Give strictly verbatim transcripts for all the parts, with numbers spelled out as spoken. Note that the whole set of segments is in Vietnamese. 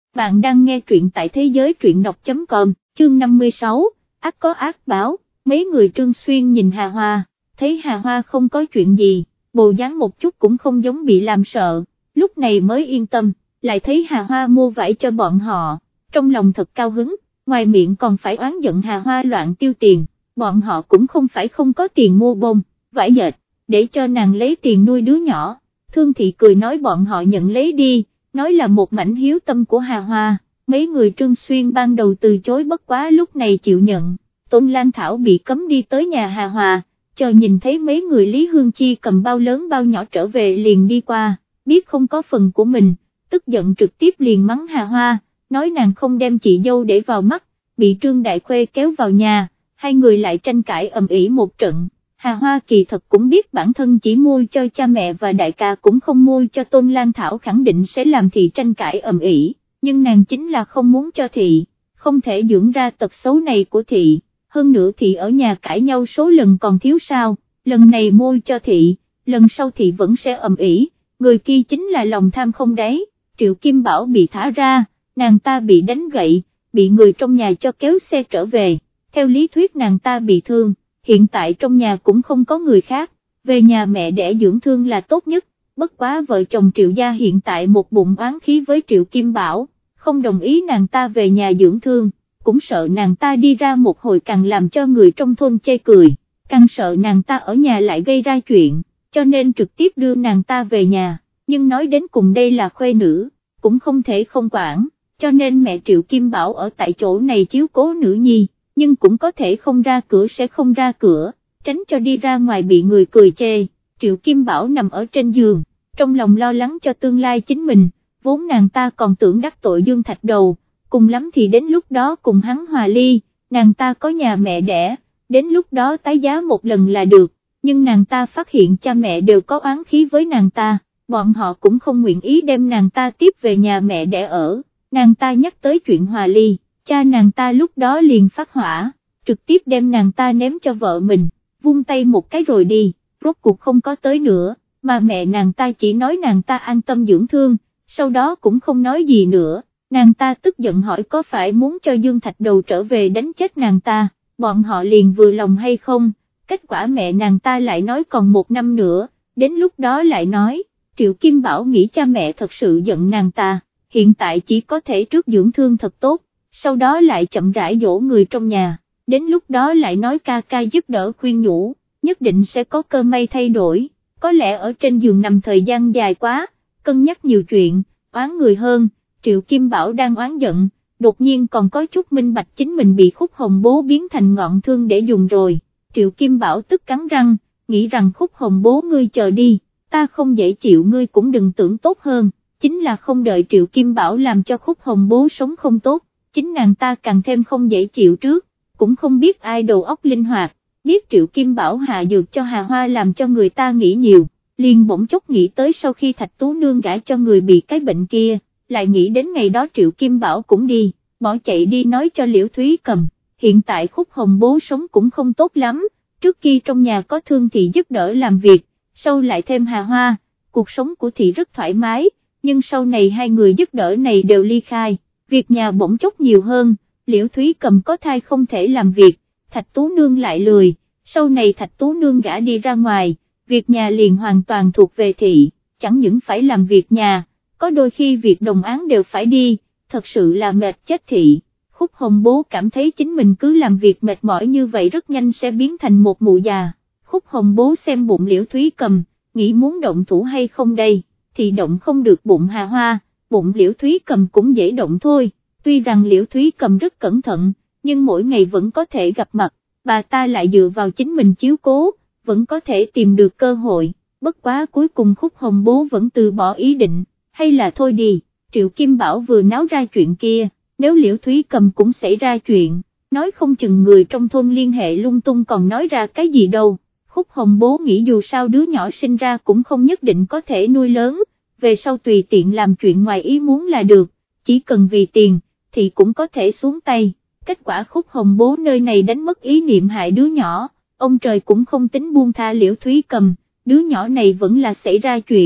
bạn đang nghe truyện tại thế giới truyện đọc chấm com, chương năm mươi sáu, ác có ác báo. Mấy người Trương Xuyên nhìn Hà Hoa, thấy Hà Hoa không có chuyện gì, bộ dáng một chút cũng không giống bị làm sợ, lúc này mới yên tâm, lại thấy Hà Hoa mua vải cho bọn họ, trong lòng thật cao hứng, ngoài miệng còn phải oán giận Hà Hoa loạn tiêu tiền, bọn họ cũng không phải không có tiền mua bông, vải dệt, để cho nàng lấy tiền nuôi đứa nhỏ. Thương Thị cười nói bọn họ nhận lấy đi, nói là một mảnh hiếu tâm của Hà Hoa, mấy người Trương Xuyên ban đầu từ chối bất quá lúc này chịu nhận. Tôn Lan Thảo bị cấm đi tới nhà Hà Hoa, chờ nhìn thấy mấy người Lý Hương Chi cầm bao lớn bao nhỏ trở về liền đi qua, biết không có phần của mình, tức giận trực tiếp liền mắng Hà Hoa, nói nàng không đem chị dâu để vào mắt, bị Trương Đại Khuê kéo vào nhà, hai người lại tranh cãi ầm ĩ một trận. Hà Hoa kỳ thật cũng biết bản thân chỉ mua cho cha mẹ và đại ca cũng không mua cho Tôn Lan Thảo khẳng định sẽ làm Thị tranh cãi ầm ĩ, nhưng nàng chính là không muốn cho Thị, không thể dưỡng ra tật xấu này của Thị. Hơn nữa Thị ở nhà cãi nhau số lần còn thiếu sao, lần này mua cho Thị, lần sau Thị vẫn sẽ ầm ĩ, người kia chính là lòng tham không đáy. Triệu Kim Bảo bị thả ra, nàng ta bị đánh gậy, bị người trong nhà cho kéo xe trở về, theo lý thuyết nàng ta bị thương, hiện tại trong nhà cũng không có người khác, về nhà mẹ đẻ dưỡng thương là tốt nhất, bất quá vợ chồng Triệu gia hiện tại một bụng oán khí với Triệu Kim Bảo, không đồng ý nàng ta về nhà dưỡng thương. Cũng sợ nàng ta đi ra một hồi càng làm cho người trong thôn chê cười, càng sợ nàng ta ở nhà lại gây ra chuyện, cho nên trực tiếp đưa nàng ta về nhà, nhưng nói đến cùng đây là khuê nữ, cũng không thể không quản, cho nên mẹ Triệu Kim Bảo ở tại chỗ này chiếu cố nữ nhi, nhưng cũng có thể không ra cửa sẽ không ra cửa, tránh cho đi ra ngoài bị người cười chê. Triệu Kim Bảo nằm ở trên giường, trong lòng lo lắng cho tương lai chính mình, vốn nàng ta còn tưởng đắc tội Dương Thạch Đầu, cùng lắm thì đến lúc đó cùng hắn hòa ly, nàng ta có nhà mẹ đẻ, đến lúc đó tái giá một lần là được, nhưng nàng ta phát hiện cha mẹ đều có oán khí với nàng ta, bọn họ cũng không nguyện ý đem nàng ta tiếp về nhà mẹ đẻ ở, nàng ta nhắc tới chuyện hòa ly, cha nàng ta lúc đó liền phát hỏa, trực tiếp đem nàng ta ném cho vợ mình, vung tay một cái rồi đi, rốt cuộc không có tới nữa, mà mẹ nàng ta chỉ nói nàng ta an tâm dưỡng thương, sau đó cũng không nói gì nữa. Nàng ta tức giận hỏi có phải muốn cho Dương Thạch Đầu trở về đánh chết nàng ta, bọn họ liền vừa lòng hay không, kết quả mẹ nàng ta lại nói còn một năm nữa, đến lúc đó lại nói, Triệu Kim Bảo nghĩ cha mẹ thật sự giận nàng ta, hiện tại chỉ có thể trước dưỡng thương thật tốt, sau đó lại chậm rãi dỗ người trong nhà, đến lúc đó lại nói ca ca giúp đỡ khuyên nhủ, nhất định sẽ có cơ may thay đổi, có lẽ ở trên giường nằm thời gian dài quá, cân nhắc nhiều chuyện, oán người hơn. Triệu Kim Bảo đang oán giận, đột nhiên còn có chút minh bạch chính mình bị Khúc Hồng Bố biến thành ngọn thương để dùng rồi, Triệu Kim Bảo tức cắn răng, nghĩ rằng Khúc Hồng Bố ngươi chờ đi, ta không dễ chịu ngươi cũng đừng tưởng tốt hơn, chính là không đợi Triệu Kim Bảo làm cho Khúc Hồng Bố sống không tốt, chính nàng ta càng thêm không dễ chịu trước, cũng không biết ai đầu óc linh hoạt, biết Triệu Kim Bảo hạ dược cho Hà Hoa làm cho người ta nghĩ nhiều, liền bỗng chốc nghĩ tới sau khi Thạch Tú Nương gả cho người bị cái bệnh kia. Lại nghĩ đến ngày đó Triệu Kim Bảo cũng đi, bỏ chạy đi nói cho Liễu Thúy Cầm, hiện tại Khúc Hồng Bố sống cũng không tốt lắm, trước kia trong nhà có Thương Thị giúp đỡ làm việc, sau lại thêm Hà Hoa, cuộc sống của Thị rất thoải mái, nhưng sau này hai người giúp đỡ này đều ly khai, việc nhà bỗng chốc nhiều hơn, Liễu Thúy Cầm có thai không thể làm việc, Thạch Tú Nương lại lười, sau này Thạch Tú Nương gả đi ra ngoài, việc nhà liền hoàn toàn thuộc về Thị, chẳng những phải làm việc nhà, có đôi khi việc đồng án đều phải đi, thật sự là mệt chết Thị. Khúc Hồng Bố cảm thấy chính mình cứ làm việc mệt mỏi như vậy rất nhanh sẽ biến thành một mụ già. Khúc Hồng Bố xem bụng Liễu Thúy Cầm, nghĩ muốn động thủ hay không đây, thì động không được bụng Hà Hoa, bụng Liễu Thúy Cầm cũng dễ động thôi, tuy rằng Liễu Thúy Cầm rất cẩn thận, nhưng mỗi ngày vẫn có thể gặp mặt, bà ta lại dựa vào chính mình chiếu cố, vẫn có thể tìm được cơ hội, bất quá cuối cùng Khúc Hồng Bố vẫn từ bỏ ý định. Hay là thôi đi, Triệu Kim Bảo vừa náo ra chuyện kia, nếu Liễu Thúy Cầm cũng xảy ra chuyện, nói không chừng người trong thôn liên hệ lung tung còn nói ra cái gì đâu. Khúc Hồng Bố nghĩ dù sao đứa nhỏ sinh ra cũng không nhất định có thể nuôi lớn, về sau tùy tiện làm chuyện ngoài ý muốn là được, chỉ cần vì tiền, thì cũng có thể xuống tay. Kết quả Khúc Hồng Bố nơi này đánh mất ý niệm hại đứa nhỏ, ông trời cũng không tính buông tha Liễu Thúy Cầm, đứa nhỏ này vẫn là xảy ra chuyện.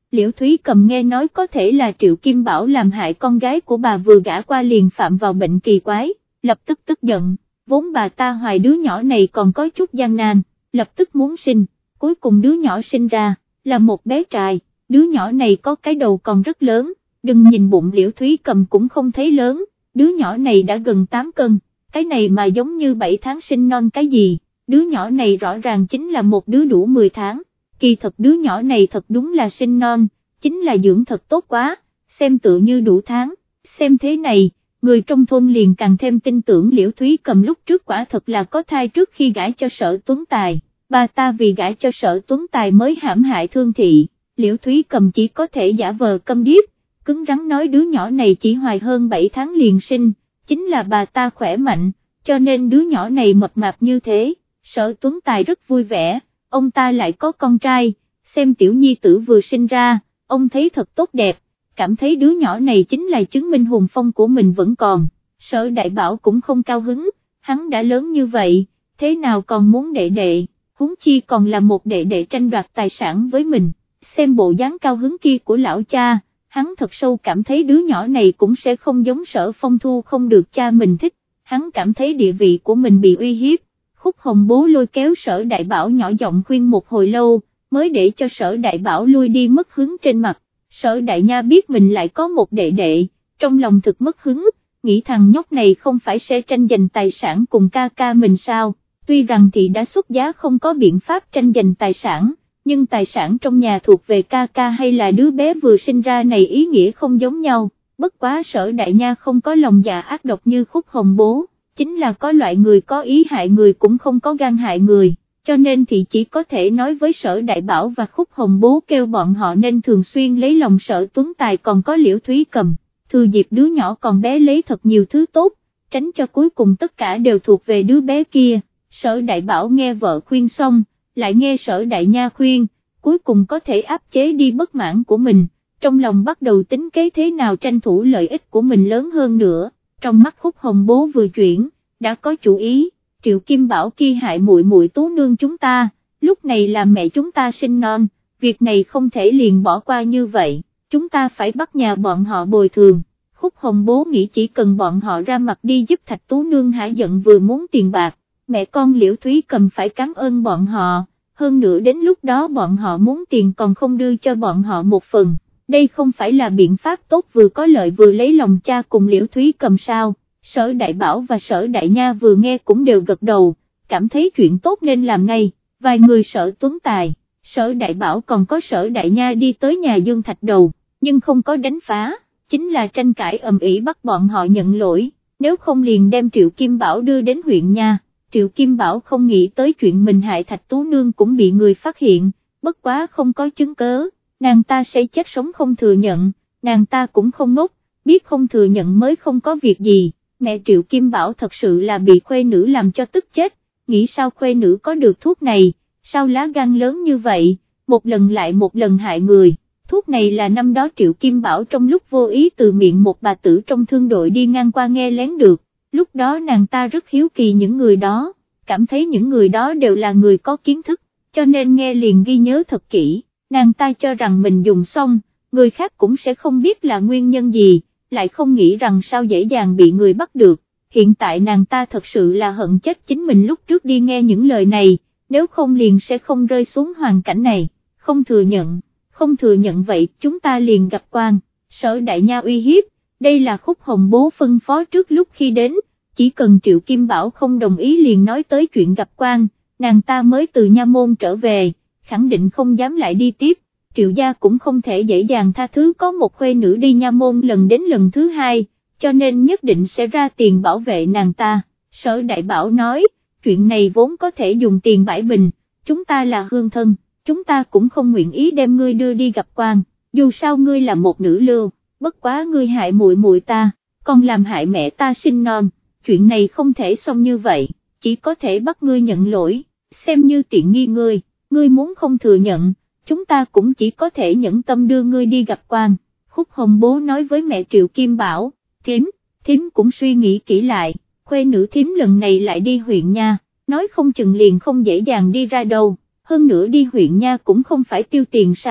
Liễu Thúy Cầm nghe nói có thể là Triệu Kim Bảo làm hại con gái của bà vừa gả qua liền phạm vào bệnh kỳ quái, lập tức tức giận, vốn bà ta hoài đứa nhỏ này còn có chút gian nan, lập tức muốn sinh, cuối cùng đứa nhỏ sinh ra, là một bé trai, đứa nhỏ này có cái đầu còn rất lớn, đừng nhìn bụng Liễu Thúy Cầm cũng không thấy lớn, đứa nhỏ này đã gần tám cân, cái này mà giống như bảy tháng sinh non cái gì, đứa nhỏ này rõ ràng chính là một đứa đủ mười tháng, kỳ thật đứa nhỏ này thật đúng là sinh non, chính là dưỡng thật tốt quá, xem tự như đủ tháng, xem thế này, người trong thôn liền càng thêm tin tưởng Liễu Thúy Cầm lúc trước quả thật là có thai trước khi gả cho Sở Tuấn Tài, bà ta vì gả cho Sở Tuấn Tài mới hãm hại Thương Thị, Liễu Thúy Cầm chỉ có thể giả vờ câm điếc, cứng rắn nói đứa nhỏ này chỉ hoài hơn bảy tháng liền sinh, chính là bà ta khỏe mạnh, cho nên đứa nhỏ này mập mạp như thế, Sở Tuấn Tài rất vui vẻ, ông ta lại có con trai, xem tiểu nhi tử vừa sinh ra, ông thấy thật tốt đẹp, cảm thấy đứa nhỏ này chính là chứng minh hùng phong của mình vẫn còn, Sở Đại Bảo cũng không cao hứng, hắn đã lớn như vậy, thế nào còn muốn đệ đệ, huống chi còn là một đệ đệ tranh đoạt tài sản với mình, xem bộ dáng cao hứng kia của lão cha, hắn thật sâu cảm thấy đứa nhỏ này cũng sẽ không giống Sở Phong Thu không được cha mình thích, hắn cảm thấy địa vị của mình bị uy hiếp, Khúc Hồng Bố lôi kéo Sở Đại Bảo nhỏ giọng khuyên một hồi lâu, mới để cho Sở Đại Bảo lui đi mất hứng trên mặt, Sở Đại Nha biết mình lại có một đệ đệ, trong lòng thực mất hứng, nghĩ thằng nhóc này không phải sẽ tranh giành tài sản cùng ca ca mình sao, tuy rằng thì đã xuất giá không có biện pháp tranh giành tài sản, nhưng tài sản trong nhà thuộc về ca ca hay là đứa bé vừa sinh ra này ý nghĩa không giống nhau, bất quá Sở Đại Nha không có lòng dạ ác độc như Khúc Hồng Bố, chính là có loại người có ý hại người cũng không có gan hại người, cho nên thì chỉ có thể nói với Sở Đại Bảo và Khúc Hồng Bố kêu bọn họ nên thường xuyên lấy lòng Sở Tuấn Tài còn có Liễu Thúy Cầm, thừa dịp đứa nhỏ còn bé lấy thật nhiều thứ tốt, tránh cho cuối cùng tất cả đều thuộc về đứa bé kia. Sở Đại Bảo nghe vợ khuyên xong, lại nghe Sở Đại Nha khuyên, cuối cùng có thể áp chế đi bất mãn của mình, trong lòng bắt đầu tính kế thế nào tranh thủ lợi ích của mình lớn hơn nữa, trong mắt Khúc Hồng Bố vừa chuyển, đã có chủ ý, Triệu Kim Bảo kia hại muội muội Tú nương chúng ta, lúc này là mẹ chúng ta sinh non, việc này không thể liền bỏ qua như vậy, chúng ta phải bắt nhà bọn họ bồi thường. Khúc Hồng Bố nghĩ chỉ cần bọn họ ra mặt đi giúp Thạch Tú nương hả giận vừa muốn tiền bạc, mẹ con Liễu Thúy Cầm phải cảm ơn bọn họ, hơn nữa đến lúc đó bọn họ muốn tiền còn không đưa cho bọn họ một phần, đây không phải là biện pháp tốt vừa có lợi vừa lấy lòng cha cùng Liễu Thúy Cầm sao. Sở Đại Bảo và Sở Đại Nha vừa nghe cũng đều gật đầu, cảm thấy chuyện tốt nên làm ngay, vài người Sở Tuấn Tài, Sở Đại Bảo còn có Sở Đại Nha đi tới nhà Dương Thạch Đầu, nhưng không có đánh phá, chính là tranh cãi ầm ĩ bắt bọn họ nhận lỗi, nếu không liền đem Triệu Kim Bảo đưa đến huyện nha. Triệu Kim Bảo không nghĩ tới chuyện mình hại Thạch Tú nương cũng bị người phát hiện, bất quá không có chứng cớ, nàng ta sẽ chết sống không thừa nhận, nàng ta cũng không ngốc, biết không thừa nhận mới không có việc gì. Mẹ Triệu Kim Bảo thật sự là bị khuê nữ làm cho tức chết, nghĩ sao khuê nữ có được thuốc này, sao lá gan lớn như vậy, một lần lại một lần hại người, thuốc này là năm đó Triệu Kim Bảo trong lúc vô ý từ miệng một bà tử trong thương đội đi ngang qua nghe lén được, lúc đó nàng ta rất hiếu kỳ những người đó, cảm thấy những người đó đều là người có kiến thức, cho nên nghe liền ghi nhớ thật kỹ, nàng ta cho rằng mình dùng xong, người khác cũng sẽ không biết là nguyên nhân gì, lại không nghĩ rằng sao dễ dàng bị người bắt được, hiện tại nàng ta thật sự là hận chết chính mình lúc trước đi nghe những lời này, nếu không liền sẽ không rơi xuống hoàn cảnh này, không thừa nhận, không thừa nhận vậy chúng ta liền gặp quan. Sở Đại Nha uy hiếp, đây là Khúc Hồng Bố phân phó trước lúc khi đến, chỉ cần Triệu Kim Bảo không đồng ý liền nói tới chuyện gặp quan, nàng ta mới từ nha môn trở về, khẳng định không dám lại đi tiếp. Triệu gia cũng không thể dễ dàng tha thứ có một khuê nữ đi nha môn lần đến lần thứ hai, cho nên nhất định sẽ ra tiền bảo vệ nàng ta. Sở Đại Bảo nói, chuyện này vốn có thể dùng tiền bãi bình, chúng ta là hương thân, chúng ta cũng không nguyện ý đem ngươi đưa đi gặp quan, dù sao ngươi là một nữ lưu, bất quá ngươi hại muội muội ta, còn làm hại mẹ ta sinh non, chuyện này không thể xong như vậy, chỉ có thể bắt ngươi nhận lỗi, xem như tiện nghi ngươi, ngươi muốn không thừa nhận, chúng ta cũng chỉ có thể nhẫn tâm đưa ngươi đi gặp quan. Khúc Hồng Bố nói với mẹ Triệu Kim Bảo, thím, thím cũng suy nghĩ kỹ lại, khuê nữ thím lần này lại đi huyện nha, nói không chừng liền không dễ dàng đi ra đâu, hơn nữa đi huyện nha cũng không phải tiêu tiền sao,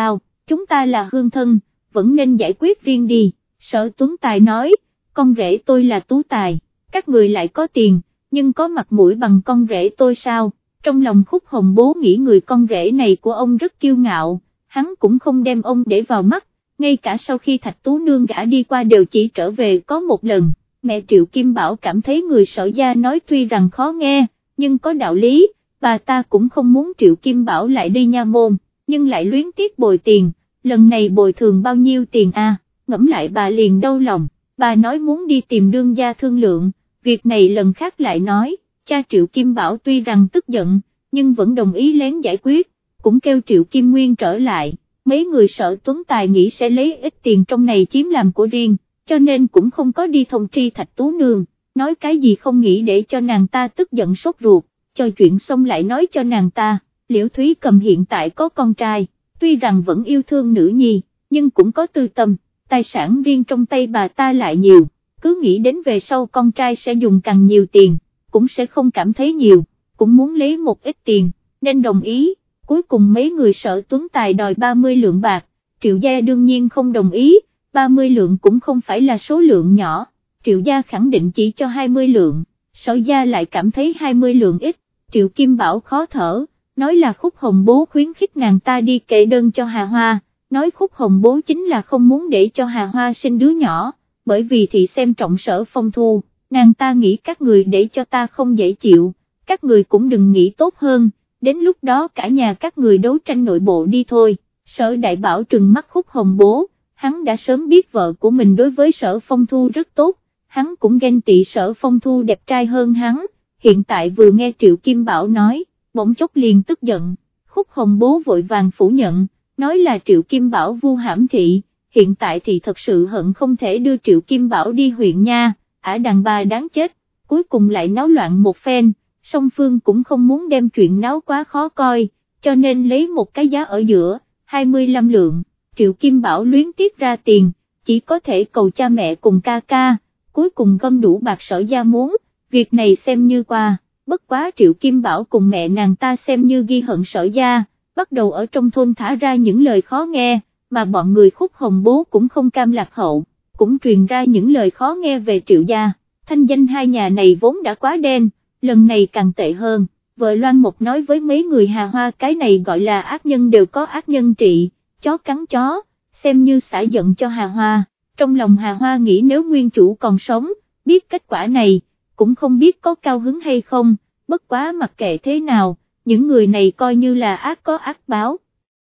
chúng ta là hương thân, vẫn nên giải quyết riêng đi. Sở Tuấn Tài nói, con rể tôi là Tú Tài, các người lại có tiền, nhưng có mặt mũi bằng con rể tôi sao? Trong lòng Khúc Hồng Bố nghĩ người con rể này của ông rất kiêu ngạo, hắn cũng không đem ông để vào mắt, ngay cả sau khi Thạch Tú Nương gả đi qua đều chỉ trở về có một lần. Mẹ Triệu Kim Bảo cảm thấy người Sở gia nói tuy rằng khó nghe, nhưng có đạo lý, bà ta cũng không muốn Triệu Kim Bảo lại đi nha môn, nhưng lại luyến tiếc bồi tiền, lần này bồi thường bao nhiêu tiền à, ngẫm lại bà liền đau lòng, bà nói muốn đi tìm đương gia thương lượng, việc này lần khác lại nói, cha Triệu Kim Bảo tuy rằng tức giận, nhưng vẫn đồng ý lén giải quyết, cũng kêu Triệu Kim Nguyên trở lại, mấy người Sở Tuấn Tài nghĩ sẽ lấy ít tiền trong này chiếm làm của riêng, cho nên cũng không có đi thông tri Thạch Tú Nương, nói cái gì không nghĩ để cho nàng ta tức giận sốt ruột, cho chuyện xong lại nói cho nàng ta, Liễu Thúy Cầm hiện tại có con trai, tuy rằng vẫn yêu thương nữ nhi, nhưng cũng có tư tâm, tài sản riêng trong tay bà ta lại nhiều, cứ nghĩ đến về sau con trai sẽ dùng càng nhiều tiền, cũng sẽ không cảm thấy nhiều, cũng muốn lấy một ít tiền, nên đồng ý, cuối cùng mấy người Sở Tuấn Tài đòi ba mươi lượng bạc, Triệu gia đương nhiên không đồng ý, ba mươi lượng cũng không phải là số lượng nhỏ, Triệu gia khẳng định chỉ cho hai mươi lượng, Sở gia lại cảm thấy hai mươi lượng ít, Triệu Kim Bảo khó thở, nói là Khúc Hồng Bố khuyến khích nàng ta đi kệ đơn cho Hà Hoa, nói Khúc Hồng Bố chính là không muốn để cho Hà Hoa sinh đứa nhỏ, bởi vì thị xem trọng Sở Phong Thu, nàng ta nghĩ các người để cho ta không dễ chịu, các người cũng đừng nghĩ tốt hơn, đến lúc đó cả nhà các người đấu tranh nội bộ đi thôi. Sở Đại Bảo trừng mắt Khúc Hồng Bố, hắn đã sớm biết vợ của mình đối với Sở Phong Thu rất tốt, hắn cũng ghen tị Sở Phong Thu đẹp trai hơn hắn, hiện tại vừa nghe Triệu Kim Bảo nói, bỗng chốc liền tức giận, Khúc Hồng Bố vội vàng phủ nhận, nói là Triệu Kim Bảo vu hãm thị, hiện tại thì thật sự hận không thể đưa Triệu Kim Bảo đi huyện nha, ả đàn bà đáng chết, cuối cùng lại náo loạn một phen, song phương cũng không muốn đem chuyện náo quá khó coi, cho nên lấy một cái giá ở giữa, hai mươi lăm lượng, Triệu Kim Bảo luyến tiếc ra tiền, chỉ có thể cầu cha mẹ cùng ca ca, cuối cùng gom đủ bạc Sở gia muốn, việc này xem như qua, bất quá Triệu Kim Bảo cùng mẹ nàng ta xem như ghi hận Sở gia, bắt đầu ở trong thôn thả ra những lời khó nghe, mà bọn người Khúc Hồng Bố cũng không cam lạc hậu, cũng truyền ra những lời khó nghe về Triệu gia, thanh danh hai nhà này vốn đã quá đen, lần này càng tệ hơn, vợ Loan Mộc nói với mấy người Hà Hoa cái này gọi là ác nhân đều có ác nhân trị, chó cắn chó, xem như xả giận cho Hà Hoa, trong lòng Hà Hoa nghĩ nếu nguyên chủ còn sống, biết kết quả này, cũng không biết có cao hứng hay không, bất quá mặc kệ thế nào, những người này coi như là ác có ác báo.